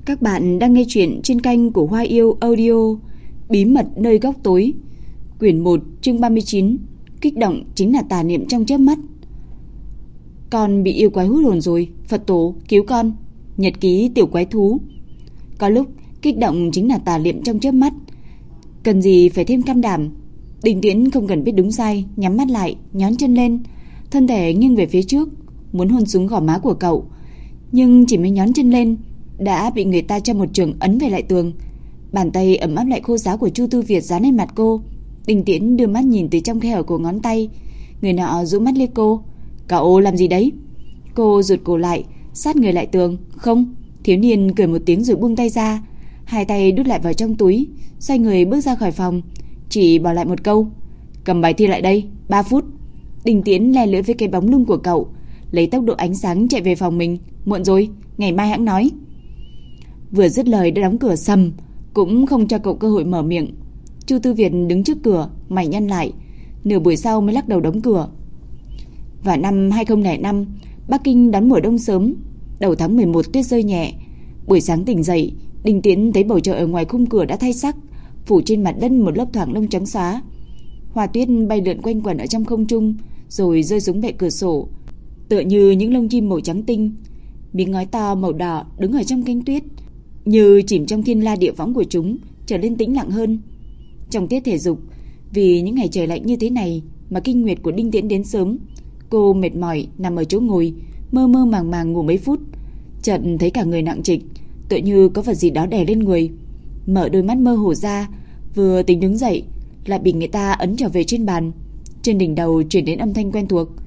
Các bạn đang nghe chuyện trên kênh của Hoa Yêu Audio, Bí mật nơi góc tối, quyển 1, chương 39. Kích động chính là tà niệm trong chớp mắt. Con bị yêu quái hút hồn rồi, Phật tổ cứu con. Nhật ký tiểu quái thú. Có lúc kích động chính là tà niệm trong chớp mắt, cần gì phải thêm can đảm. Đình Tiễn không cần biết đúng sai, nhắm mắt lại, nhón chân lên, thân thể nghiêng về phía trước, muốn hôn xuống gò má của cậu. Nhưng chỉ mới nhón chân lên đã bị người ta cho một chưởng ấn về lại tường. Bàn tay ấm áp lại khô ráo của Chu Tư Việt dán lên mặt cô. Đình Tiễn đưa mắt nhìn từ trong khe hở của ngón tay. Người nọ dụ mắt liếc cô. Cậu làm gì đấy? Cô rụt cổ lại, sát người lại tường. Không. Thiếu niên cười một tiếng rồi buông tay ra, hai tay đút lại vào trong túi, xoay người bước ra khỏi phòng, chỉ bỏ lại một câu: cầm bài thi lại đây, 3 phút. Đình Tiễn le lưỡi với cái bóng lưng của cậu, lấy tốc độ ánh sáng chạy về phòng mình. Muộn rồi, ngày mai hãng nói. Vừa dứt lời đã đóng cửa sầm, cũng không cho cậu cơ hội mở miệng. Chu Tư Việt đứng trước cửa, mày nhăn lại, nửa buổi sau mới lắc đầu đóng cửa. Vào năm 2005, Bắc Kinh đón mùa đông sớm. Đầu tháng 11 tuyết rơi nhẹ. Buổi sáng tỉnh dậy, Đình Tiễn thấy bầu trời ở ngoài khung cửa đã thay sắc, phủ trên mặt đất một lớp thoảng lông trắng xóa. Hoa tuyết bay lượn quanh quẩn ở trong không trung, rồi rơi xuống bệ cửa sổ, tựa như những lông chim màu trắng tinh. Miếng ngói to màu đỏ đứng ở trong cánh tuyết, như chìm trong thiên la địa võng của chúng, trở nên tĩnh lặng hơn. Trong tiết thể dục, vì những ngày trời lạnh như thế này mà kinh nguyệt của Đinh Tiễn đến sớm. Cô mệt mỏi nằm ở chỗ ngồi, mơ mơ màng màng ngủ mấy phút, chợt thấy cả người nặng trịch, tựa như có vật gì đó đè lên người. Mở đôi mắt mơ hồ ra, vừa tính đứng dậy lại bị người ta ấn trở về trên bàn. Trên đỉnh đầu truyền đến âm thanh quen thuộc: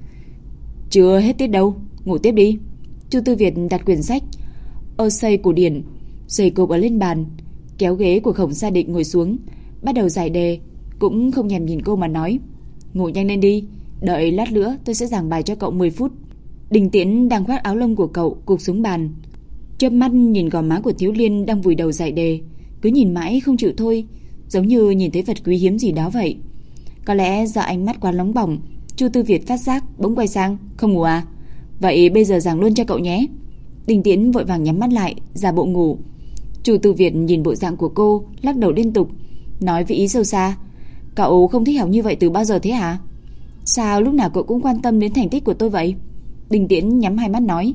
chưa hết tiết đâu, ngủ tiếp đi. Chu Tư Việt đặt quyển sách Ossei cổ điển dày cộp ở lên bàn, kéo ghế của Khổng Sa Định ngồi xuống, bắt đầu giải đề, cũng không thèm nhìn cô mà nói: ngủ nhanh lên đi, đợi lát nữa tôi sẽ giảng bài cho cậu 10 phút. Đình Tiễn đang khoác áo lông của cậu cụp xuống bàn, chớp mắt nhìn gò má của thiếu liên đang vùi đầu giải đề, cứ nhìn mãi không chịu thôi, giống như nhìn thấy vật quý hiếm gì đó vậy. Có lẽ do ánh mắt quá nóng bỏng, Chu Tư Việt phát giác, bỗng quay sang: không ngủ à? Vậy bây giờ giảng luôn cho cậu nhé. Đình Tiễn vội vàng nhắm mắt lại, giả bộ ngủ. Chu Tư Việt nhìn bộ dạng của cô, lắc đầu liên tục, nói với ý sâu xa: cậu không thích học như vậy từ bao giờ thế hả? Sao lúc nào cậu cũng quan tâm đến thành tích của tôi vậy? Đình Tiễn nhắm hai mắt nói: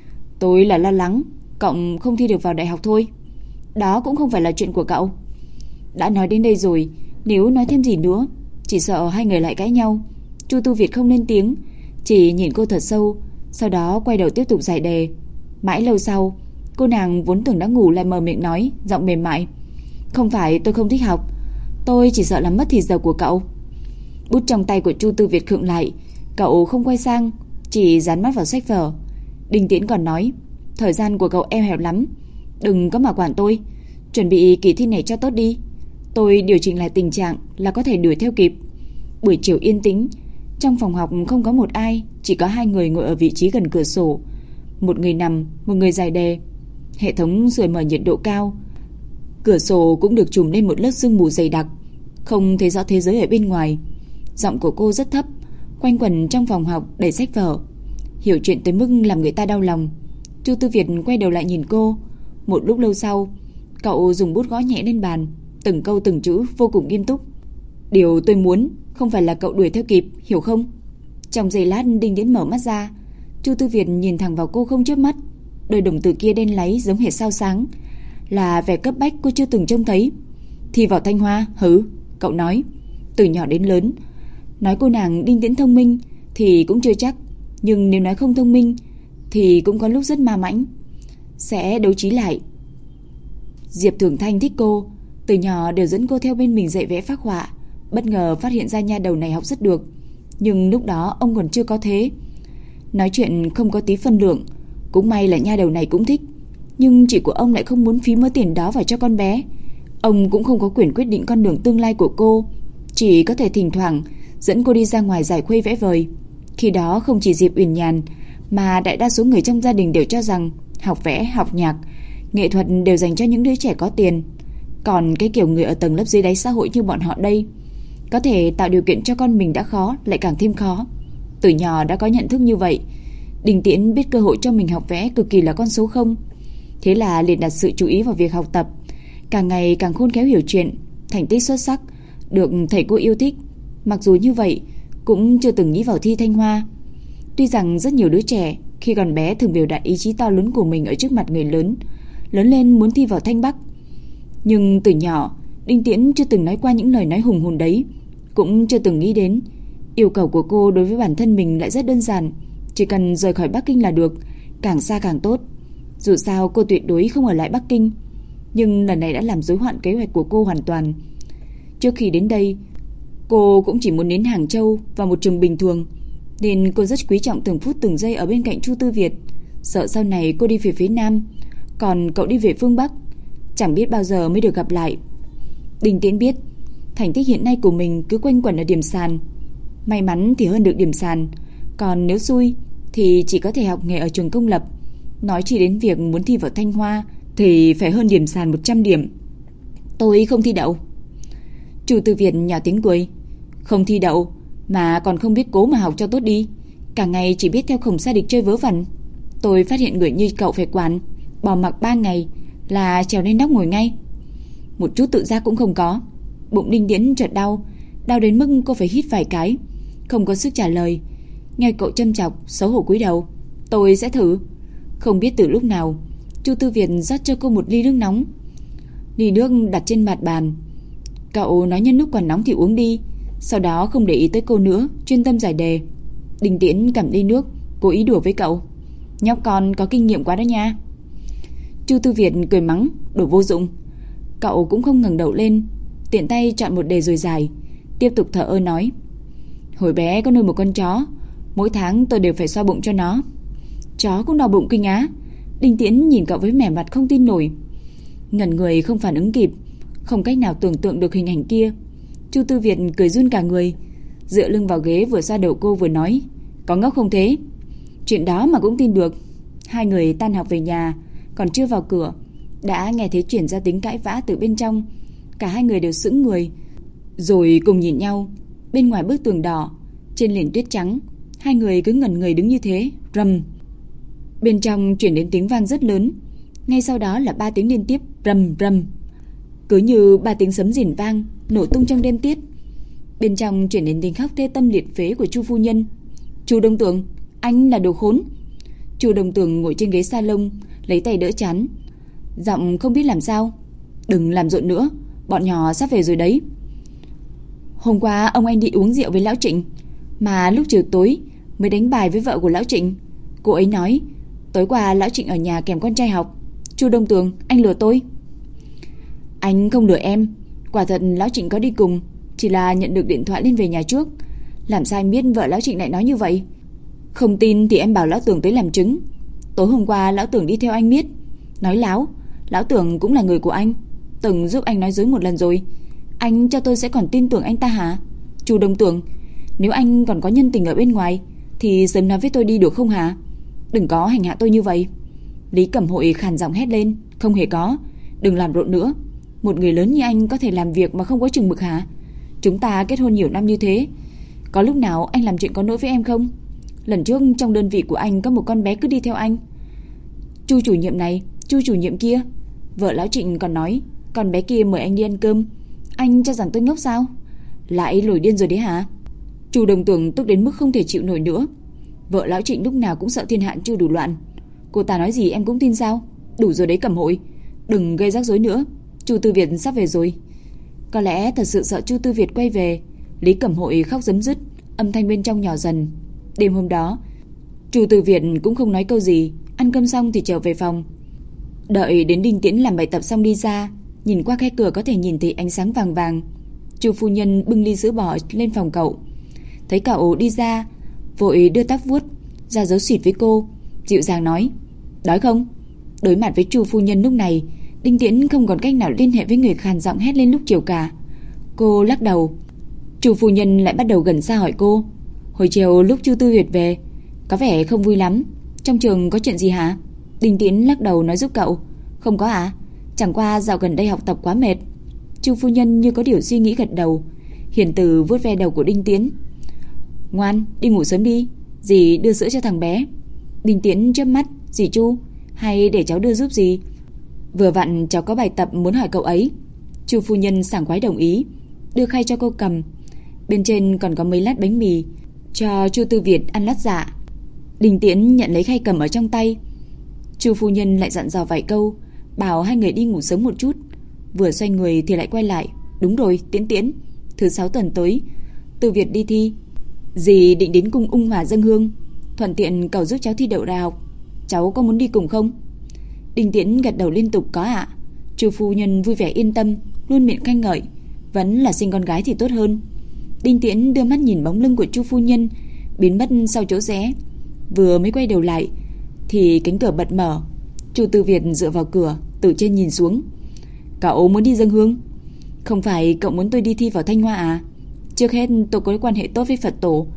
tôi là lo lắng cậu không thi được vào đại học thôi. Đó cũng không phải là chuyện của cậu. Đã nói đến đây rồi, nếu nói thêm gì nữa, chỉ sợ hai người lại cãi nhau. Chu Tư Việt không lên tiếng, chỉ nhìn cô thật sâu, sau đó quay đầu tiếp tục giải đề. Mãi lâu sau, cô nàng vốn tưởng đã ngủ lại mở miệng nói, giọng mềm mại: không phải tôi không thích học, tôi chỉ sợ làm mất thì giờ của cậu. Bút trong tay của Chu Tư Việt khựng lại, cậu không quay sang, chỉ dán mắt vào sách vở. Đình Tiễn còn nói: thời gian của cậu eo hẹp lắm, đừng có mà quản tôi, chuẩn bị kỳ thi này cho tốt đi, tôi điều chỉnh lại tình trạng là có thể đuổi theo kịp. Buổi chiều yên tĩnh, trong phòng học không có một ai, chỉ có hai người ngồi ở vị trí gần cửa sổ, một người nằm, một người giải đề. Hệ thống sưởi mở nhiệt độ cao, cửa sổ cũng được trùm lên một lớp sương mù dày đặc, không thấy rõ thế giới ở bên ngoài. Giọng của cô rất thấp, quanh quẩn trong phòng học đầy sách vở, hiểu chuyện tới mức làm người ta đau lòng. Chu Tư Việt quay đầu lại nhìn cô. Một lúc lâu sau, cậu dùng bút gõ nhẹ lên bàn, từng câu từng chữ vô cùng nghiêm túc: điều tôi muốn không phải là cậu đuổi theo kịp, hiểu không? Trong giây lát, Đinh Tiễn mở mắt ra. Chu Tư Việt nhìn thẳng vào cô không chớp mắt, đôi đồng tử kia đen láy giống hệt sao sáng, là vẻ cấp bách cô chưa từng trông thấy. Thi vào Thanh Hoa hử? Cậu nói. Từ nhỏ đến lớn, nói cô nàng Đinh Tiễn thông minh thì cũng chưa chắc, nhưng nếu nói không thông minh thì cũng có lúc rất ma mãnh. Sẽ đấu trí lại. Diệp Thường Thanh thích cô, từ nhỏ đều dẫn cô theo bên mình dạy vẽ phác họa, bất ngờ phát hiện ra nha đầu này học rất được, nhưng lúc đó ông còn chưa có thế, nói chuyện không có tí phân lượng. Cũng may là nha đầu này cũng thích, nhưng chị của ông lại không muốn phí mớ tiền đó vào cho con bé. Ông cũng không có quyền quyết định con đường tương lai của cô, chỉ có thể thỉnh thoảng dẫn cô đi ra ngoài giải khuây vẽ vời. Khi đó không chỉ Diệp Uyển Nhàn mà đại đa số người trong gia đình đều cho rằng học vẽ, học nhạc, nghệ thuật đều dành cho những đứa trẻ có tiền. Còn cái kiểu người ở tầng lớp dưới đáy xã hội như bọn họ đây, có thể tạo điều kiện cho con mình đã khó, lại càng thêm khó. Từ nhỏ đã có nhận thức như vậy, Đình Tiễn biết cơ hội cho mình học vẽ cực kỳ là con số không. Thế là liền đặt sự chú ý vào việc học tập, càng ngày càng khôn khéo hiểu chuyện, thành tích xuất sắc, được thầy cô yêu thích. Mặc dù như vậy, cũng chưa từng nghĩ vào thi Thanh Hoa. Tuy rằng rất nhiều đứa trẻ khi còn bé thường biểu đạt ý chí to lớn của mình ở trước mặt người lớn, lớn lên muốn thi vào Thanh Bắc. Nhưng từ nhỏ, Đinh Tiễn chưa từng nói qua những lời nói hùng hồn đấy, cũng chưa từng nghĩ đến yêu cầu của cô đối với bản thân mình lại rất đơn giản, chỉ cần rời khỏi Bắc Kinh là được, càng xa càng tốt. Dù sao cô tuyệt đối không ở lại Bắc Kinh, nhưng lần này đã làm rối loạn kế hoạch của cô hoàn toàn. Trước khi đến đây, cô cũng chỉ muốn đến Hàng Châu vào một trường bình thường, nên cô rất quý trọng từng phút từng giây ở bên cạnh Chu Tư Việt, sợ sau này cô đi về phía Nam, còn cậu đi về phương Bắc, chẳng biết bao giờ mới được gặp lại. Đinh Tiễn biết, thành tích hiện nay của mình cứ quanh quẩn ở điểm sàn. May mắn thì hơn được điểm sàn, còn nếu xui thì chỉ có thể học nghề ở trường công lập. Nói chỉ đến việc muốn thi vào Thanh Hoa thì phải hơn điểm sàn 100 điểm. Tôi không thi đậu. Chu Tư Việt nhỏ tiếng cười. Không thi đậu mà còn không biết cố mà học cho tốt đi, cả ngày chỉ biết theo Khổng Sa Địch chơi vớ vẩn. Tôi phát hiện người như cậu phải quản, bỏ mặc 3 ngày là trèo lên nóc ngồi ngay. Một chút tự giác cũng không có. Bụng Đinh Tiễn chợt đau, đau đến mức cô phải hít vài cái, không có sức trả lời. Nghe cậu châm chọc, xấu hổ cúi đầu. Tôi sẽ thử. Không biết từ lúc nào, Chu Tư Việt rót cho cô một ly nước nóng. Ly nước đặt trên mặt bàn. Cậu nói nhân lúc còn nóng thì uống đi, sau đó không để ý tới cô nữa, chuyên tâm giải đề. Đinh Tiễn cầm ly nước, cố ý đùa với cậu. Nhóc con có kinh nghiệm quá đó nha. Chu Tư Việt cười mắng, đồ vô dụng. Cậu cũng không ngẩng đầu lên, tiện tay chọn một đề rồi giải, tiếp tục thở ơ nói. Hồi bé có nuôi một con chó, mỗi tháng tôi đều phải xoa bụng cho nó. Chó cũng đau bụng kinh á? Đinh Tiễn nhìn cậu với vẻ mặt không tin nổi. Ngẩn người không phản ứng kịp, không cách nào tưởng tượng được hình ảnh kia. Chu Tư Việt cười run cả người, dựa lưng vào ghế vừa xoa đầu cô vừa nói. Có ngốc không thế? Chuyện đó mà cũng tin được. Hai người tan học về nhà, còn chưa vào cửa đã nghe thấy chuyển ra tiếng cãi vã từ bên trong. Cả hai người đều sững người, rồi cùng nhìn nhau. Bên ngoài bức tường đỏ, trên nền tuyết trắng, hai người cứ ngẩn người đứng như thế. Rầm. Bên trong chuyển đến tiếng vang rất lớn, ngay sau đó là 3 tiếng liên tiếp rầm rầm, cứ như 3 tiếng sấm rền vang nổ tung trong đêm tiết. Bên trong chuyển đến tiếng khóc tê tâm liệt phế của Chu phu nhân. Chu Đông Tường, anh là đồ khốn. Chu Đông Tường ngồi trên ghế salon, lấy tay đỡ chán, giọng không biết làm sao. Đừng làm rộn nữa, bọn nhỏ sắp về rồi đấy. Hôm qua ông anh đi uống rượu với lão Trịnh, mà lúc chiều tối mới đánh bài với vợ của lão Trịnh. Cô ấy nói tối qua lão Trịnh ở nhà kèm con trai học. Chu Đông Tường, anh lừa tôi. Anh không lừa em, quả thật lão Trịnh có đi cùng, chỉ là nhận được điện thoại lên về nhà trước. Làm sao anh biết vợ lão Trịnh lại nói như vậy? Không tin thì em bảo lão Tưởng tới làm chứng. Tối hôm qua lão Tưởng đi theo anh biết. Nói láo, lão Tưởng cũng là người của anh, từng giúp anh nói dối một lần rồi. Anh cho tôi sẽ còn tin tưởng anh ta hả? Chu Đông Tường, nếu anh còn có nhân tình ở bên ngoài thì sớm nói với tôi đi được không hả? Đừng có hành hạ tôi như vậy. Lý Cẩm Hội khàn giọng hét lên. Không hề có, đừng làm rộn nữa. Một người lớn như anh có thể làm việc mà không có chừng mực hả? Chúng ta kết hôn nhiều năm như thế, có lúc nào anh làm chuyện có lỗi với em không? Lần trước trong đơn vị của anh có một con bé cứ đi theo anh. Chu chủ nhiệm này, Chu chủ nhiệm kia. Vợ lão Trịnh còn nói con bé kia mời anh đi ăn cơm. Anh cho rằng tôi ngốc sao? Lại nổi điên rồi đấy hả? Chu Đồng Tường tức đến mức không thể chịu nổi nữa. Vợ lão Trịnh lúc nào cũng sợ thiên hạ Chu đủ loạn. Cô ta nói gì em cũng tin sao? Đủ rồi đấy Cẩm Hội, đừng gây rắc rối nữa. Chu Tư Việt sắp về rồi. Có lẽ thật sự sợ Chu Tư Việt quay về. Lý Cẩm Hội khóc rấm rứt, âm thanh bên trong nhỏ dần. Đêm hôm đó, Chu Tư Việt cũng không nói câu gì, ăn cơm xong thì trở về phòng. Đợi đến Đinh Tiễn làm bài tập xong đi ra, nhìn qua khe cửa có thể nhìn thấy ánh sáng vàng vàng. Chu phu nhân bưng ly sữa bò lên phòng cậu. Thấy cậu đi ra, vội đưa tóc vuốt ra dấu xịt với cô, dịu dàng nói: "Đói không?" Đối mặt với Chu phu nhân lúc này, Đinh Tiễn không còn cách nào liên hệ với người khàn giọng hét lên lúc chiều cả. Cô lắc đầu. Chu phu nhân lại bắt đầu gần xa hỏi cô: "Hồi chiều lúc Chu Tư Việt về, có vẻ không vui lắm, trong trường có chuyện gì hả?" Đinh Tiễn lắc đầu nói giúp cậu: "Không có ạ, chẳng qua dạo gần đây học tập quá mệt." Chu phu nhân như có điều suy nghĩ gật đầu, hiền từ vuốt ve đầu của Đinh Tiễn. "Ngoan, đi ngủ sớm đi, dì đưa sữa cho thằng bé." Đinh Tiễn chớp mắt: "Dì Chu, hay để cháu đưa giúp gì? Vừa vặn cháu có bài tập muốn hỏi cậu ấy. Chu phu nhân sảng khoái đồng ý, đưa khay cho cô cầm. Bên trên còn có mấy lát bánh mì cho Chu Tư Việt ăn lót dạ. Đình Tiễn nhận lấy khay cầm ở trong tay. Chu phu nhân lại dặn dò vài câu, bảo hai người đi ngủ sớm một chút. Vừa xoay người thì lại quay lại. Đúng rồi, Tiễn Tiễn, thứ 6 tuần tới Tư Việt đi thi, dì định đến cung Ung Hòa dâng hương, thuận tiện cầu giúp cháu thi đậu đại học. Cháu có muốn đi cùng không? Đình Tiễn gật đầu liên tục, có ạ. Chu phu nhân vui vẻ yên tâm, luôn miệng khen ngợi, vẫn là sinh con gái thì tốt hơn. Đình Tiễn đưa mắt nhìn bóng lưng của Chu phu nhân biến mất sau chỗ rẽ, vừa mới quay đầu lại thì cánh cửa bật mở. Chu Tư Việt dựa vào cửa, từ trên nhìn xuống. Cậu muốn đi dâng hương? Không phải cậu muốn tôi đi thi vào Thanh Hoa à? Trước hết tôi có quan hệ tốt với Phật tổ,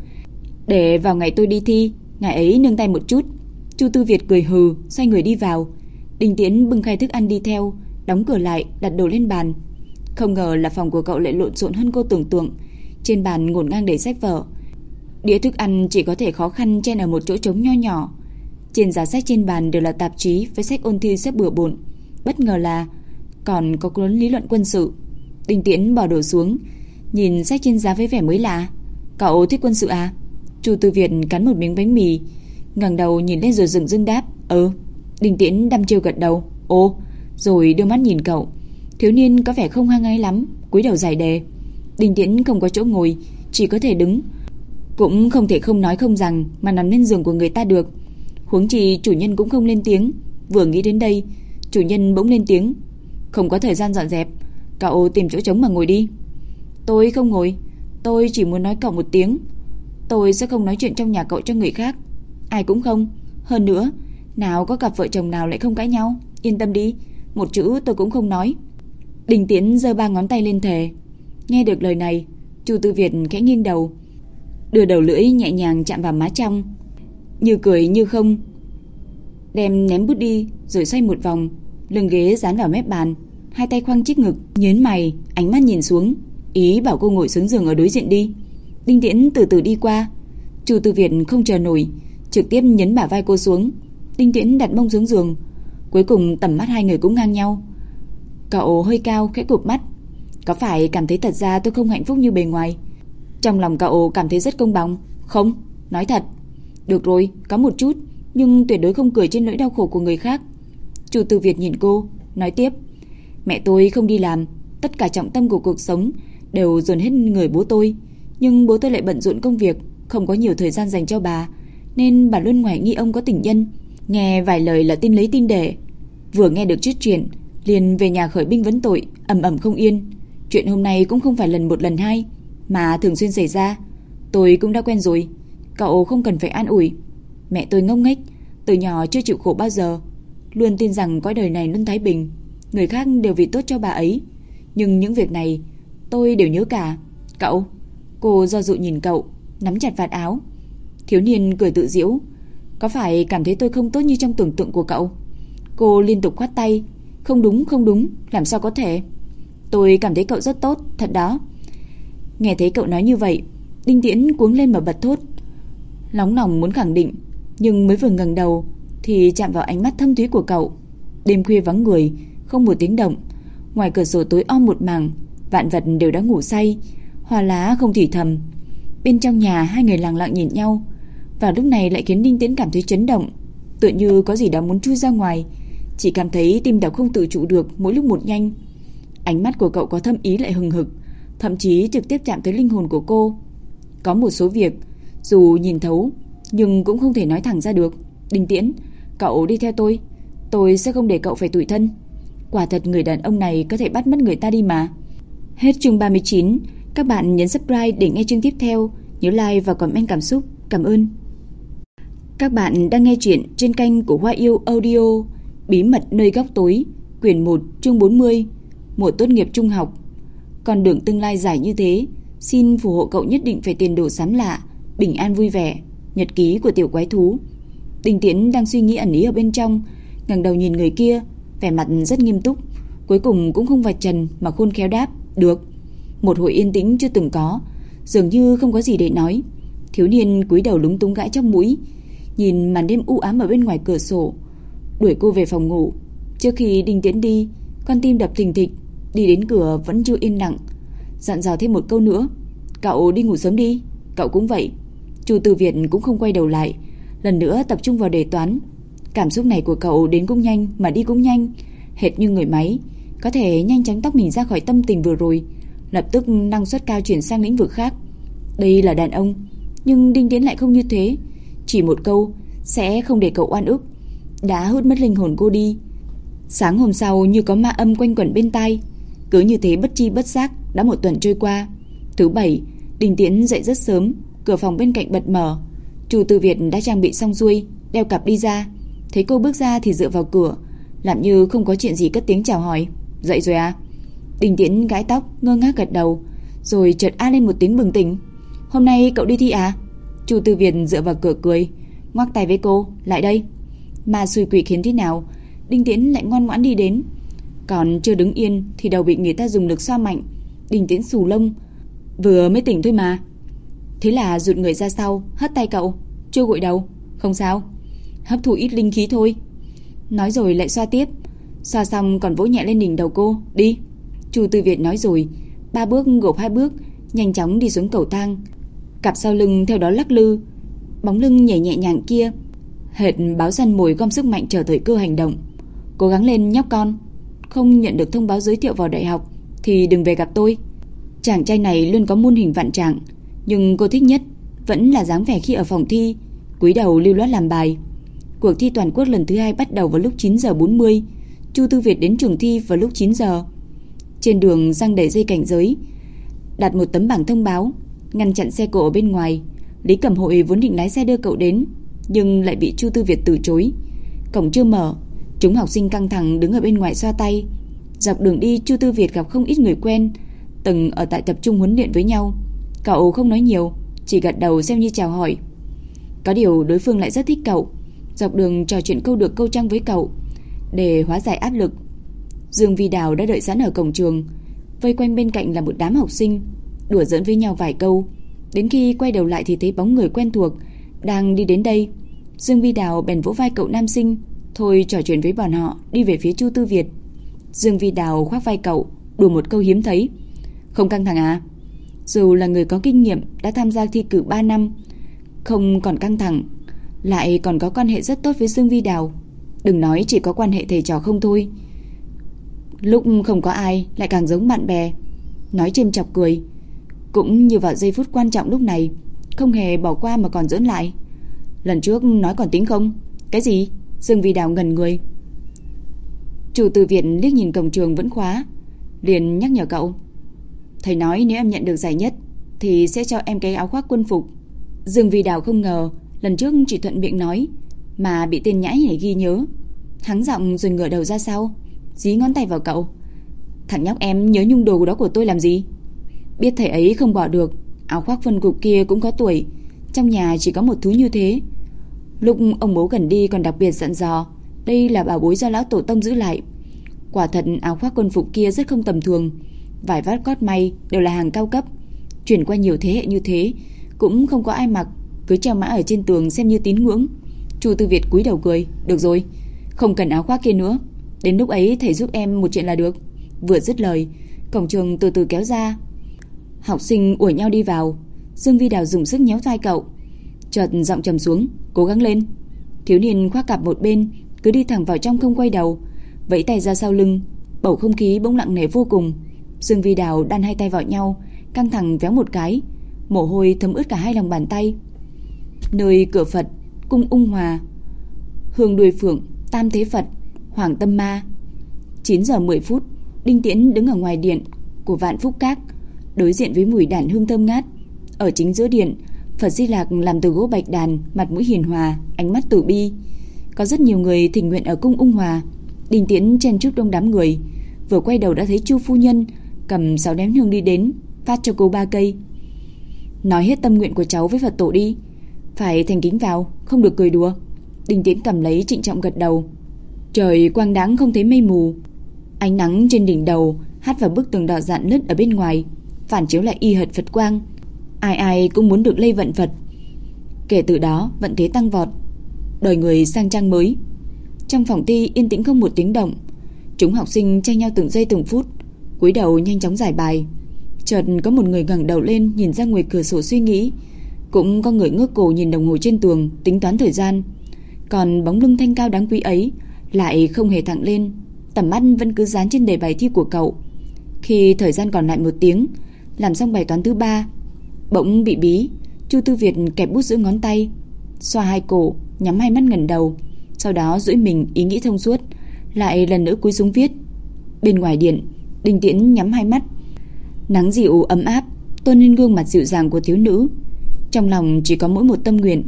để vào ngày tôi đi thi, ngài ấy nương tay một chút. Chu Tư Việt cười hừ, xoay người đi vào. Đình Tiễn bưng khay thức ăn đi theo, đóng cửa lại, đặt đồ lên bàn. Không ngờ là phòng của cậu lại lộn xộn hơn cô tưởng tượng. Trên bàn ngổn ngang đầy sách vở, đĩa thức ăn chỉ có thể khó khăn chen ở một chỗ trống nho nhỏ. Trên giá sách trên bàn đều là tạp chí với sách ôn thi xếp bừa bộn. Bất ngờ là còn có cuốn lý luận quân sự. Đình Tiễn bỏ đồ xuống, nhìn sách trên giá với vẻ mới lạ. Cậu thích quân sự à? Chu Tư Việt cắn một miếng bánh mì, ngẩng đầu nhìn lên rồi dừng dưng đáp. Ừ. Đình Tiễn đăm chiêu gật đầu. Ồ, rồi đưa mắt nhìn cậu. Thiếu niên có vẻ không hăng hái lắm, cúi đầu giải đề. Đình Tiễn không có chỗ ngồi, chỉ có thể đứng, cũng không thể không nói không rằng mà nằm lên giường của người ta được. Huống chi chủ nhân cũng không lên tiếng. Vừa nghĩ đến đây, chủ nhân bỗng lên tiếng. Không có thời gian dọn dẹp, cậu tìm chỗ trống mà ngồi đi. Tôi không ngồi, tôi chỉ muốn nói cậu một tiếng. Tôi sẽ không nói chuyện trong nhà cậu cho người khác, ai cũng không. Hơn nữa, nào có cặp vợ chồng nào lại không cãi nhau. Yên tâm đi, một chữ tôi cũng không nói. Đình Tiễn giơ 3 ngón tay lên thề. Nghe được lời này, Chu Tư Việt khẽ nghiêng đầu, đưa đầu lưỡi nhẹ nhàng chạm vào má trong, như cười như không, đem ném bút đi, rồi xoay một vòng, lưng ghế dán vào mép bàn, hai tay khoanh trước ngực, nhớn mày, ánh mắt nhìn xuống, ý bảo cô ngồi xuống giường ở đối diện đi. Đinh Tiễn từ từ đi qua. Chu Tư Việt không chờ nổi, trực tiếp nhấn bả vai cô xuống. Đinh Tiễn đặt mông xuống giường. Cuối cùng tầm mắt hai người cũng ngang nhau. Cậu hơi cao, khẽ cụp mắt. Có phải cảm thấy thật ra tôi không hạnh phúc như bề ngoài? Trong lòng cậu cảm thấy rất công bằng? Không, nói thật. Được rồi, có một chút, nhưng tuyệt đối không cười trên nỗi đau khổ của người khác. Chu Tư Việt nhìn cô, nói tiếp. Mẹ tôi không đi làm, tất cả trọng tâm của cuộc sống đều dồn hết người bố tôi. Nhưng bố tôi lại bận rộn công việc, không có nhiều thời gian dành cho bà, nên bà luôn hoài nghi ông có tình nhân. Nghe vài lời là tin lấy tin để. Vừa nghe được chút chuyện, liền về nhà khởi binh vấn tội, ầm ầm không yên. Chuyện hôm nay cũng không phải lần một lần hai, mà thường xuyên xảy ra. Tôi cũng đã quen rồi, cậu không cần phải an ủi. Mẹ tôi ngốc nghếch, từ nhỏ chưa chịu khổ bao giờ, luôn tin rằng cõi đời này luôn thái bình, người khác đều vì tốt cho bà ấy. Nhưng những việc này tôi đều nhớ cả. Cậu. Cô do dự nhìn cậu, nắm chặt vạt áo. Thiếu niên cười tự giễu. Có phải cảm thấy tôi không tốt như trong tưởng tượng của cậu? Cô liên tục khoát tay. Không đúng, không đúng, làm sao có thể? Tôi cảm thấy cậu rất tốt, thật đó. Nghe thấy cậu nói như vậy, Đinh Tiễn cuống lên mà bật thốt, nóng lòng muốn khẳng định, nhưng mới vừa ngẩng đầu thì chạm vào ánh mắt thâm thúy của cậu. Đêm khuya vắng người, không một tiếng động, ngoài cửa sổ tối om một mảng, vạn vật đều đã ngủ say, hoa lá không thì thầm. Bên trong nhà hai người lặng lặng nhìn nhau, và lúc này lại khiến Đinh Tiễn cảm thấy chấn động, tựa như có gì đó muốn chui ra ngoài, chỉ cảm thấy tim đập không tự chủ được mỗi lúc một nhanh. Ánh mắt của cậu có thâm ý lại hừng hực, thậm chí trực tiếp chạm tới linh hồn của cô. Có một số việc dù nhìn thấu nhưng cũng không thể nói thẳng ra được. Đinh Tiễn, cậu đi theo tôi sẽ không để cậu phải tủi thân. Quả thật người đàn ông này có thể bắt mất người ta đi mà. Hết chương 39. Các bạn nhấn subscribe để nghe chương tiếp theo, nhớ like và comment cảm xúc. Cảm ơn. Các bạn đang nghe chuyện trên kênh của Hoa Yêu Audio. Bí mật nơi góc tối, quyển 1, chương 40. Mùa tốt nghiệp trung học. Con đường tương lai dài như thế, xin phù hộ cậu nhất định phải tiền đồ xám lạ, bình an vui vẻ. Nhật ký của tiểu quái thú. Đinh Tiễn đang suy nghĩ ẩn ý ở bên trong, ngẩng đầu nhìn người kia, vẻ mặt rất nghiêm túc, cuối cùng cũng không vạch trần mà khôn khéo đáp, được. Một hồi yên tĩnh chưa từng có, dường như không có gì để nói. Thiếu niên cúi đầu lúng túng gãi trong mũi, nhìn màn đêm u ám ở bên ngoài cửa sổ. đuổi cô về phòng ngủ. Trước khi Đinh Tiễn đi, con tim đập thình thịch, đi đến cửa vẫn chưa yên lặng, dặn dò thêm một câu nữa: "Cậu đi ngủ sớm đi." Cậu cũng vậy. Chu Tư Việt cũng không quay đầu lại, lần nữa tập trung vào đề toán. Cảm xúc này của cậu đến cũng nhanh mà đi cũng nhanh, hệt như người máy, có thể nhanh chóng tách mình ra khỏi tâm tình vừa rồi, lập tức năng suất cao chuyển sang lĩnh vực khác. Đây là đàn ông, nhưng Đinh Tiễn lại không như thế. Chỉ một câu sẽ không để cậu oan ức đã hút mất linh hồn cô đi. Sáng hôm sau như có ma âm quanh quẩn bên tai. Cứ như thế bất chi bất giác đã một tuần trôi qua. Thứ Bảy, Đinh Tiễn dậy rất sớm, cửa phòng bên cạnh bật mở. Chu Tư Việt đã trang bị xong xuôi, đeo cặp đi ra. Thấy cô bước ra thì dựa vào cửa, làm như không có chuyện gì, cất tiếng chào hỏi: "Dậy rồi à?" Đinh Tiễn gãi tóc, ngơ ngác gật đầu, rồi chợt a lên một tiếng bừng tỉnh. "Hôm nay cậu đi thi à?" Chu Tư Việt dựa vào cửa cười, ngoắc tay với cô: "Lại đây." Mà xui quỷ khiến thế nào, Đinh Tiễn lại ngoan ngoãn đi đến. Còn chưa đứng yên thì đầu bị người ta dùng lực xoa mạnh. Đinh Tiễn xù lông: "Vừa mới tỉnh thôi mà." Thế là rụt người ra sau, hất tay cậu: "Chưa gội đầu." "Không sao, hấp thụ ít linh khí thôi." Nói rồi lại xoa tiếp. Xoa xong còn vỗ nhẹ lên đỉnh đầu cô: "Đi." Chu Tư Việt nói rồi, 3 bước gộp 2 bước, nhanh chóng đi xuống cầu thang. Cặp sau lưng theo đó lắc lư, bóng lưng nhẹ nhẹ nhàng kia hệt báo săn mồi gom sức mạnh chờ thời cơ hành động. "Cố gắng lên nhóc con, không nhận được thông báo giới thiệu vào đại học thì đừng về gặp tôi." Chàng trai này luôn có muôn hình vạn trạng, nhưng cô thích nhất vẫn là dáng vẻ khi ở phòng thi, cúi đầu lưu loát làm bài. Cuộc thi toàn quốc lần thứ 2 bắt đầu vào lúc 9:40. Chu Tư Việt đến trường thi vào lúc 9 giờ. Trên đường giăng đầy dây cảnh giới, đặt một tấm bảng thông báo ngăn chặn xe cộ ở bên ngoài. Lý Cẩm Hội vốn định lái xe đưa cậu đến, nhưng lại bị Chu Tư Việt từ chối. Cổng chưa mở, chúng học sinh căng thẳng đứng ở bên ngoài xoa tay. Dọc đường đi, Chu Tư Việt gặp không ít người quen, từng ở tại tập trung huấn luyện với nhau. Cậu không nói nhiều, chỉ gật đầu xem như chào hỏi. Có điều đối phương lại rất thích cậu, dọc đường trò chuyện câu được câu trăng với cậu. Để hóa giải áp lực, Dương Vi Đào đã đợi sẵn ở cổng trường, vây quanh bên cạnh là một đám học sinh, đùa giỡn với nhau vài câu. Đến khi quay đầu lại thì thấy bóng người quen thuộc đang đi đến đây. Dương Vi Đào bèn vỗ vai cậu nam sinh, thôi trò chuyện với bọn họ, đi về phía Chu Tư Việt. Dương Vi Đào khoác vai cậu, đùa một câu hiếm thấy: "Không căng thẳng à?" Dù là người có kinh nghiệm, đã tham gia thi cử 3 năm, không còn căng thẳng, lại còn có quan hệ rất tốt với Dương Vi Đào. Đừng nói chỉ có quan hệ thầy trò không thôi, lúc không có ai lại càng giống bạn bè. Nói chêm chọc cười, cũng như vào giây phút quan trọng lúc này, không hề bỏ qua mà còn giỡn lại. "Lần trước nói còn tính không?" "Cái gì?" Dương Vi Đào ngẩn người. Chủ Từ Việt liếc nhìn cổng trường vẫn khóa, liền nhắc nhở cậu: "Thầy nói nếu em nhận được giải nhất thì sẽ cho em cái áo khoác quân phục." Dương Vi Đào không ngờ lần trước chỉ thuận miệng nói mà bị tên nhãi này ghi nhớ. Hắng giọng rồi ngửa đầu ra sau, dí ngón tay vào cậu: "Thằng nhóc em nhớ nhung đồ đó của tôi làm gì?" Biết thầy ấy không bỏ được, áo khoác quân cục kia cũng có tuổi, trong nhà chỉ có một thứ như thế. Lúc ông bố gần đi còn đặc biệt dặn dò đây là bảo bối do lão tổ tông giữ lại. Quả thật áo khoác quân phục kia rất không tầm thường, vải vát cót may đều là hàng cao cấp, chuyển qua nhiều thế hệ như thế cũng không có ai mặc, cứ treo mãi ở trên tường xem như tín ngưỡng. Chu Tư Việt cúi đầu cười: "Được rồi, không cần áo khoác kia nữa, đến lúc ấy thầy giúp em một chuyện là được." Vừa dứt lời, cổng trường từ từ kéo ra, học sinh ùa nhau đi vào. Dương Vi Đào dùng sức nhéo vai cậu, chợt giọng trầm xuống: "Cố gắng lên." Thiếu niên khoác cặp một bên, cứ đi thẳng vào trong không quay đầu, vẫy tay ra sau lưng. Bầu không khí bỗng nặng nề vô cùng. Dương Vi Đào đan hai tay vào nhau, căng thẳng véo một cái, mồ hôi thấm ướt cả hai lòng bàn tay. Nơi cửa Phật, cung Ung Hòa, Hương Đuôi Phượng, Tam Thế Phật, Hoàng Tâm Ma. 9 giờ 10 phút, Đinh Tiễn đứng ở ngoài điện của Vạn Phúc Các, đối diện với mùi đàn hương thơm ngát. Ở chính giữa điện, Phật Di Lặc làm từ gỗ bạch đàn, mặt mũi hiền hòa, ánh mắt từ bi. Có rất nhiều người thỉnh nguyện ở cung Ung Hòa. Đinh Tiễn chen chúc đông đám người, vừa quay đầu đã thấy Chu phu nhân cầm 6 nén hương đi đến, phát cho cô 3 cây. "Nói hết tâm nguyện của cháu với Phật tổ đi, phải thành kính vào, không được cười đùa." Đinh Tiễn cầm lấy trịnh trọng gật đầu. Trời quang đãng không thấy mây mù, ánh nắng trên đỉnh đầu hắt vào bức tường đỏ rạn nứt ở bên ngoài, phản chiếu lại y hệt Phật quang. Ai ai cũng muốn được lây vận Phật. Kể từ đó vận thế tăng vọt, đời người sang trang mới. Trong phòng thi yên tĩnh không một tiếng động. Chúng học sinh tranh nhau từng giây từng phút, cúi đầu nhanh chóng giải bài. Chợt có một người ngẩng đầu lên nhìn ra ngoài cửa sổ suy nghĩ, cũng có người ngước cổ nhìn đồng hồ trên tường tính toán thời gian. Còn bóng lưng thanh cao đáng quý ấy lại không hề thẳng lên, tầm mắt vẫn cứ dán trên đề bài thi của cậu. Khi thời gian còn lại 1 tiếng, làm xong bài toán thứ 3, bỗng bị bí. Chu Tư Việt kẹp bút giữa ngón tay, xoa hai cổ, nhắm hai mắt ngẩng đầu, sau đó duỗi mình ý nghĩ thông suốt, lại lần nữa cúi xuống viết. Bên ngoài điện, Đinh Tiễn nhắm hai mắt. Nắng dịu ấm áp tôn lên gương mặt dịu dàng của thiếu nữ. Trong lòng chỉ có mỗi một tâm nguyện: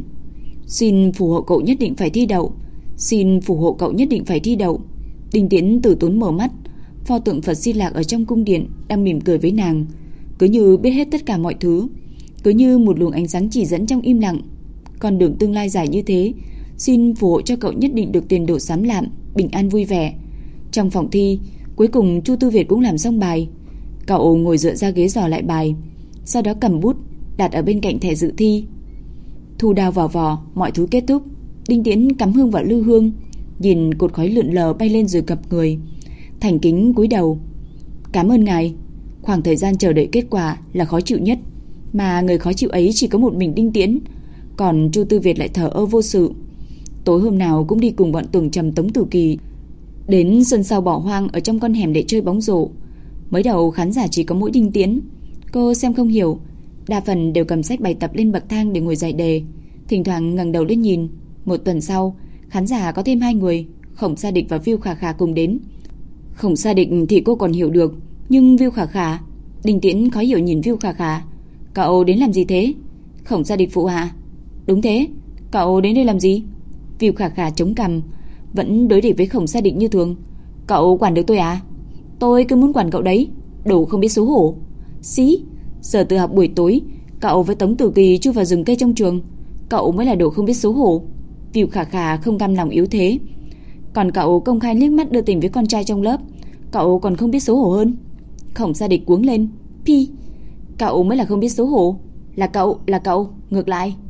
xin phù hộ cậu nhất định phải thi đậu, xin phù hộ cậu nhất định phải thi đậu. Đinh Tiễn từ tốn mở mắt, pho tượng Phật Di Lạc ở trong cung điện đang mỉm cười với nàng, cứ như biết hết tất cả mọi thứ, cứ như một luồng ánh sáng chỉ dẫn trong im lặng. Con đường tương lai dài như thế, xin phù hộ cho cậu nhất định được tiền đồ xám lạm, bình an vui vẻ. Trong phòng thi, cuối cùng Chu Tư Việt cũng làm xong bài. Cậu ngồi dựa ra ghế dò lại bài, sau đó cầm bút đặt ở bên cạnh thẻ dự thi. Thu đao vào vỏ, mọi thứ kết thúc. Đinh Tiễn cắm hương vào lư hương, nhìn cột khói lượn lờ bay lên rồi gập người, thành kính cúi đầu. Cảm ơn ngài. Khoảng thời gian chờ đợi kết quả là khó chịu nhất, mà người khó chịu ấy chỉ có một mình Đinh Tiễn, còn Chu Tư Việt lại thờ ơ vô sự. Tối hôm nào cũng đi cùng bọn Tưởng Trầm, Tống Tử Kỳ đến sân sau bỏ hoang ở trong con hẻm để chơi bóng rổ. Mới đầu khán giả chỉ có mỗi Đinh Tiễn, cô xem không hiểu, đa phần đều cầm sách bài tập lên bậc thang để ngồi giải đề, thỉnh thoảng ngẩng đầu lên nhìn. Một tuần sau, khán giả có thêm 2 người, Khổng Sa Địch và Viu Khả Khả cùng đến. Khổng Sa Địch thì cô còn hiểu được, nhưng Viu Khả Khả, Đinh Tiễn khó hiểu nhìn Viu Khả Khả. Cậu đến làm gì thế? Khổng Sa Địch phụ hạ. Đúng thế, cậu đến đây làm gì? Viu Khả Khả chống cằm, vẫn đối địch với Khổng Sa Địch như thường. Cậu quản được tôi à? Tôi cứ muốn quản cậu đấy, đồ không biết xấu hổ. Xí, giờ tự học buổi tối, cậu với Tống Tử Kỳ chui vào rừng cây trong trường, cậu mới là đồ không biết xấu hổ. Viu Khả Khả không cam lòng yếu thế. Còn cậu công khai liếc mắt đưa tình với con trai trong lớp, cậu còn không biết xấu hổ hơn. Khổng Sa Địch cuống lên. Pi, cậu mới là không biết xấu hổ. Là cậu, ngược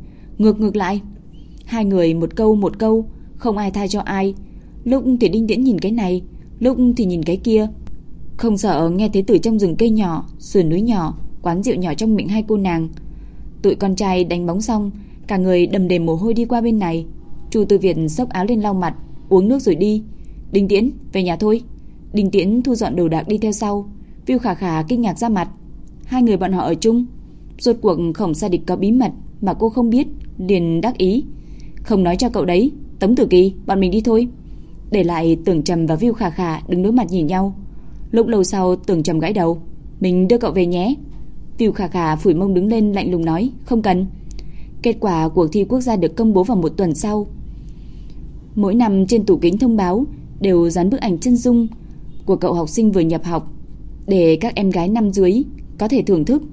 lại. Hai người một câu, không ai tha cho ai. Lúc thì Đinh Tiễn nhìn cái này, lúc thì nhìn cái kia, không sợ nghe thấy từ trong rừng cây nhỏ, sườn núi nhỏ, quán rượu nhỏ trong miệng hai cô nàng. Tụi con trai đánh bóng xong, cả người đầm đìa mồ hôi đi qua bên này. Chu Tư Việt xốc áo lên lau mặt, uống nước rồi đi. Đinh Tiễn, về nhà thôi. Đinh Tiễn thu dọn đồ đạc đi theo sau. Viu Khả Khả kinh ngạc ra mặt. Hai người bọn họ ở chung, rốt cuộc Khổng Sa Địch có bí mật mà cô không biết, liền đắc ý. Không nói cho cậu đấy, Tống Tử Kỳ, bọn mình đi thôi. Để lại Tưởng Trầm và Viu Khả Khả đứng đối mặt nhìn nhau. Lúc lâu sau Tưởng Trầm gãi đầu. Mình đưa cậu về nhé. Viu Khả Khả phủi mông đứng lên lạnh lùng nói. Không cần. Kết quả cuộc thi quốc gia được công bố vào 1 tuần sau. Mỗi năm trên tủ kính thông báo đều dán bức ảnh chân dung của cậu học sinh vừa nhập học, để các em gái năm dưới có thể thưởng thức.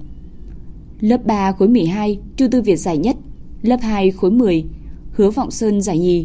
Lớp 3 khối 12 Chu Tư Việt giải nhất, lớp 2 khối 10 Hứa Vọng Sơn giải nhì.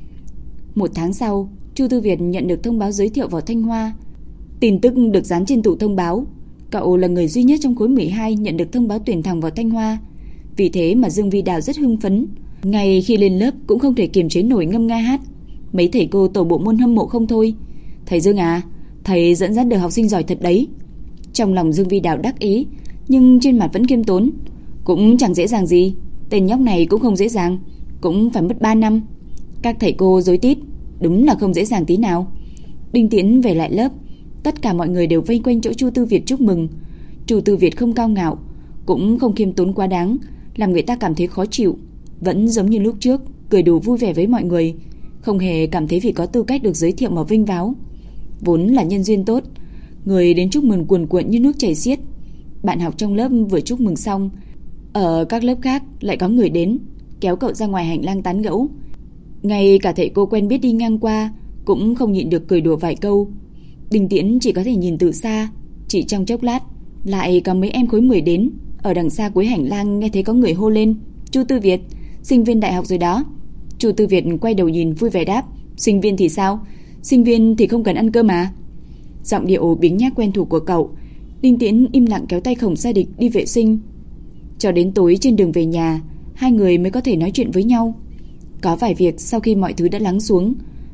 1 tháng sau, Chu Tư Việt nhận được thông báo giới thiệu vào Thanh Hoa. Tin tức được dán trên tủ thông báo. Cậu là người duy nhất trong khối 12 nhận được thông báo tuyển thẳng vào Thanh Hoa. Vì thế mà Dương Vi Đào rất hưng phấn. Ngay khi lên lớp cũng không thể kiềm chế nổi ngâm nga hát. Mấy thầy cô tổ bộ môn hâm mộ không thôi. Thầy Dương à, thầy dẫn dắt được học sinh giỏi thật đấy. Trong lòng Dương Vi Đào đắc ý, nhưng trên mặt vẫn khiêm tốn. Cũng chẳng dễ dàng gì, tên nhóc này cũng không dễ dàng, cũng phải mất 3 năm. Các thầy cô rối tít, đúng là không dễ dàng tí nào. Đinh Tiễn về lại lớp, tất cả mọi người đều vây quanh chỗ Chu Tư Việt chúc mừng. Chu Tư Việt không cao ngạo, cũng không khiêm tốn quá đáng, làm người ta cảm thấy khó chịu. Vẫn giống như lúc trước, cười đùa vui vẻ với mọi người, không hề cảm thấy vì có tư cách được giới thiệu mà vinh váo. Vốn là nhân duyên tốt, người đến chúc mừng cuồn cuộn như nước chảy xiết. Bạn học trong lớp vừa chúc mừng xong, ở các lớp khác lại có người đến, kéo cậu ra ngoài hành lang tán gẫu. Ngay cả thầy cô quen biết đi ngang qua cũng không nhịn được cười đùa vài câu. Đinh Tiễn chỉ có thể nhìn từ xa. Chỉ trong chốc lát, lại có mấy em khối 10 đến. Ở đằng xa cuối hành lang nghe thấy có người hô lên. Chu Tư Việt, sinh viên đại học rồi đó. Chu Tư Việt quay đầu nhìn vui vẻ đáp. Sinh viên thì sao? Sinh viên thì không cần ăn cơm mà. Giọng điệu biếng nhác quen thuộc của cậu. Đinh Tiễn im lặng kéo tay Khổng Sa Địch đi vệ sinh. Cho đến tối trên đường về nhà, hai người mới có thể nói chuyện với nhau. Có vài việc sau khi mọi thứ đã lắng xuống,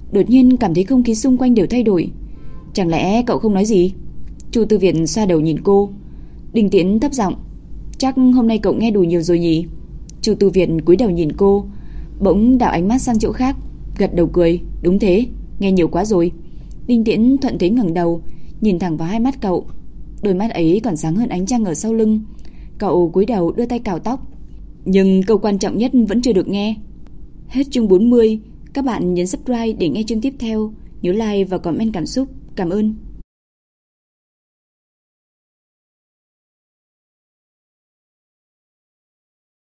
đột nhiên cảm thấy không khí xung quanh đều thay đổi. Chẳng lẽ cậu không nói gì? Chu Tư Việt xoa đầu nhìn cô. Đinh Tiễn thấp giọng, chắc hôm nay cậu nghe đủ nhiều rồi nhỉ? Chu Tư Việt cúi đầu nhìn cô, bỗng đảo ánh mắt sang chỗ khác, gật đầu cười, đúng thế, nghe nhiều quá rồi. Đinh Tiễn thuận thế ngẩng đầu, nhìn thẳng vào hai mắt cậu. Đôi mắt ấy còn sáng hơn ánh trăng ở sau lưng. Cậu cúi đầu đưa tay cào tóc. Nhưng câu quan trọng nhất vẫn chưa được nghe. Hết chương 40. Các bạn nhấn subscribe để nghe chương tiếp theo. Nhớ like và comment cảm xúc. Cảm ơn.